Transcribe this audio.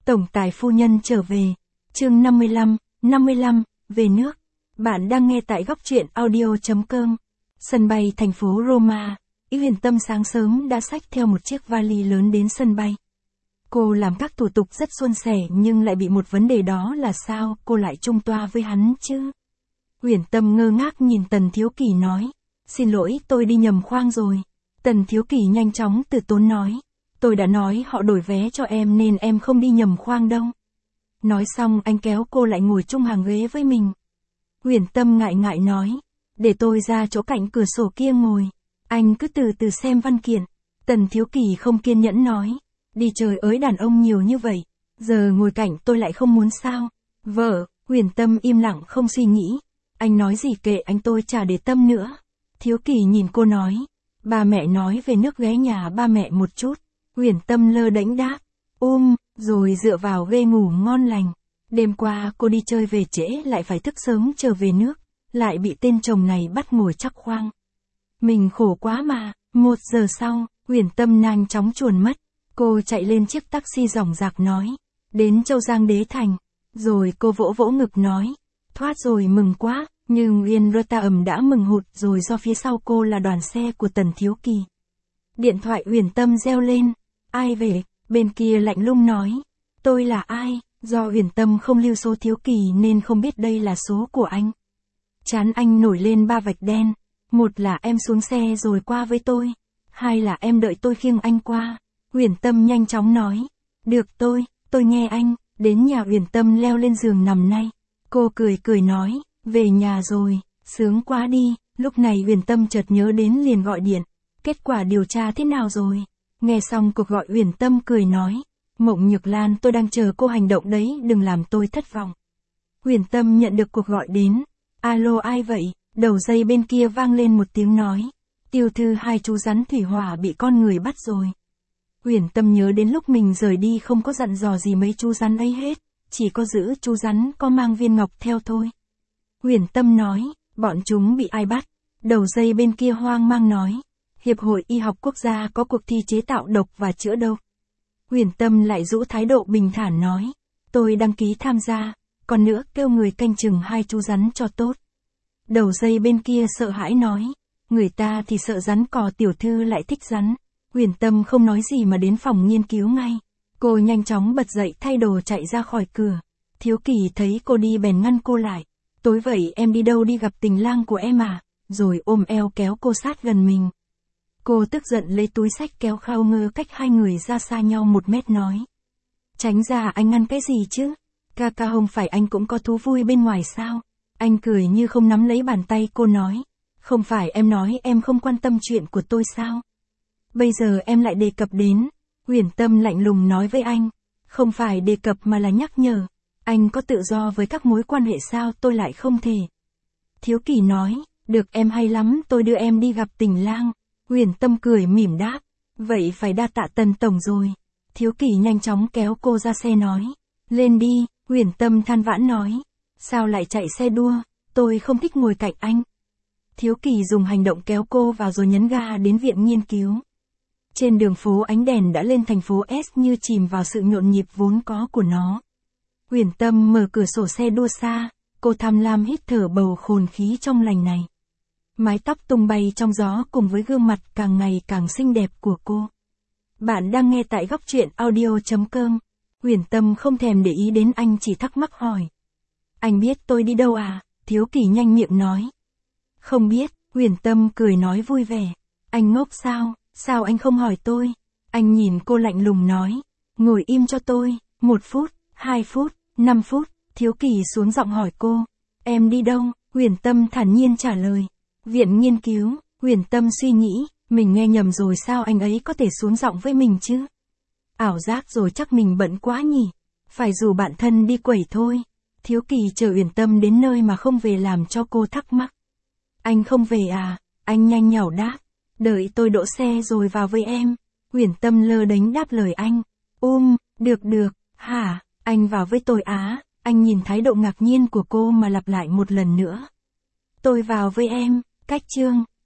Tổng tài phu nhân trở về. Chương 55, về nước. Bạn đang nghe tại góc truyện audio.com. Sân bay thành phố Roma. Huyền Tâm sáng sớm đã xách theo một chiếc vali lớn đến sân bay. Cô làm các thủ tục rất suôn sẻ nhưng lại bị một vấn đề, đó là sao cô lại chung toa với hắn chứ? Huyền Tâm ngơ ngác nhìn Tần Thiếu Kỳ nói. Xin lỗi, tôi đi nhầm khoang rồi. Tần Thiếu Kỳ nhanh chóng từ tốn nói. Tôi đã nói họ đổi vé cho em nên em không đi nhầm khoang đâu. Nói xong anh kéo cô lại ngồi chung hàng ghế với mình. Huyền Tâm ngại ngại nói. Để tôi ra chỗ cạnh cửa sổ kia ngồi. Anh cứ từ từ xem văn kiện. Tần Thiếu Kỳ không kiên nhẫn nói. Đi trời ới, đàn ông nhiều như vậy. Giờ ngồi cạnh tôi lại không muốn sao? Vợ, Huyền Tâm im lặng không suy nghĩ. Anh nói gì kệ anh, tôi chả để tâm nữa. Thiếu Kỳ nhìn cô nói. Ba mẹ nói về nước ghé nhà ba mẹ một chút. Huyền Tâm lơ đễnh đáp. Rồi dựa vào ghê ngủ ngon lành. Đêm qua cô đi chơi về trễ lại phải thức sớm trở về nước. Lại bị tên chồng này bắt ngồi chắc khoang. Mình khổ quá mà. 1 giờ sau, Huyền Tâm nhanh chóng chuồn mất. Cô chạy lên chiếc taxi ròng rạc nói. Đến Châu Giang Đế Thành. Rồi cô vỗ vỗ ngực nói. Thoát rồi, mừng quá. Nhưng Nguyên Rota ầm đã mừng hụt rồi, do phía sau cô là đoàn xe của Tần Thiếu Kỳ. Điện thoại Huyền Tâm reo lên. Ai về? Bên kia lạnh lùng nói. Tôi là ai? Do Huyền Tâm không lưu số Thiếu Kỳ nên không biết đây là số của anh. Trán anh nổi lên 3 vạch đen. Một là em xuống xe rồi qua với tôi. Hai là em đợi tôi khiêng anh qua. Huyền Tâm nhanh chóng nói. Được, tôi nghe anh. Đến nhà Huyền Tâm leo lên giường nằm nay. Cô cười nói. Về nhà rồi, sướng quá đi. Lúc này Huyền Tâm chợt nhớ đến liền gọi điện. Kết quả điều tra thế nào rồi? Nghe xong cuộc gọi Huyền Tâm cười nói. Mộng Nhược Lan, tôi đang chờ cô hành động đấy, đừng làm tôi thất vọng. Huyền Tâm nhận được cuộc gọi đến. Alo, ai vậy? Đầu dây bên kia vang lên một tiếng nói. Tiểu thư, 2 chú rắn thủy hỏa bị con người bắt rồi. Huyền Tâm nhớ đến lúc mình rời đi không có dặn dò gì mấy chú rắn ấy hết. Chỉ có giữ chú rắn có mang viên ngọc theo thôi. Huyền Tâm nói, bọn chúng bị ai bắt? Đầu dây bên kia hoang mang nói. Hiệp hội Y học Quốc gia có cuộc thi chế tạo độc và chữa độc. Huyền Tâm lại giữ thái độ bình thản nói. Tôi đăng ký tham gia, còn nữa kêu người canh chừng 2 chú rắn cho tốt. Đầu dây bên kia sợ hãi nói. Người ta thì sợ rắn cò, tiểu thư lại thích rắn. Huyền Tâm không nói gì mà đến phòng nghiên cứu ngay. Cô nhanh chóng bật dậy thay đồ chạy ra khỏi cửa. Thiếu Kỳ thấy cô đi bèn ngăn cô lại. Tối vậy em đi đâu? Đi gặp tình lang của em à? Rồi ôm eo kéo cô sát gần mình. Cô tức giận lấy túi xách kéo khao ngơ cách 2 người ra xa nhau 1 mét nói. Tránh ra, anh ngăn cái gì chứ? Ca không phải anh cũng có thú vui bên ngoài sao? Anh cười như không nắm lấy bàn tay cô nói. Không phải em nói em không quan tâm chuyện của tôi sao? Bây giờ em lại đề cập đến. Huyền Tâm lạnh lùng nói với anh. Không phải đề cập mà là nhắc nhở. Anh có tự do với các mối quan hệ sao tôi lại không thể? Thiếu Kỳ nói. Được, em hay lắm, tôi đưa em đi gặp tình lang. Huyền Tâm cười mỉm đáp. Vậy phải đa tạ Tần tổng rồi. Thiếu Kỳ nhanh chóng kéo cô ra xe nói. Lên đi. Huyền Tâm than vãn nói. Sao lại chạy xe đua? Tôi không thích ngồi cạnh anh. Thiếu Kỳ dùng hành động kéo cô vào rồi nhấn ga đến viện nghiên cứu. Trên đường phố ánh đèn đã lên thành phố S như chìm vào sự nhộn nhịp vốn có của nó. Huyền Tâm mở cửa sổ xe đua xa. Cô tham lam hít thở bầu không khí trong lành này. Mái tóc tung bay trong gió cùng với gương mặt càng ngày càng xinh đẹp của cô. Bạn đang nghe tại góc truyện audio.com. Huyền Tâm không thèm để ý đến anh, chỉ thắc mắc hỏi. Anh biết tôi đi đâu à? Thiếu Kỳ nhanh miệng nói. Không biết. Huyền Tâm cười nói vui vẻ. Anh ngốc sao? Sao anh không hỏi tôi? Anh nhìn cô lạnh lùng nói. Ngồi im cho tôi. 1 phút, 2 phút, 5 phút. Thiếu Kỳ xuống giọng hỏi cô. Em đi đâu? Huyền Tâm thản nhiên trả lời. Viện nghiên cứu. Huyền Tâm suy nghĩ. Mình nghe nhầm rồi sao anh ấy có thể xuống giọng với mình chứ? Ảo giác rồi, chắc mình bận quá nhỉ. Phải rủ bạn thân đi quẩy thôi. Thiếu Kỳ chờ Huyền Tâm đến nơi mà không về làm cho cô thắc mắc. Anh không về à? Anh nhanh nhảu đáp. Đợi tôi đỗ xe rồi vào với em. Huyền Tâm lơ đánh đáp lời anh. Được. Hả? Anh vào với tôi á? Anh nhìn thái độ ngạc nhiên của cô mà lặp lại một lần nữa. Tôi vào với em. Cách chương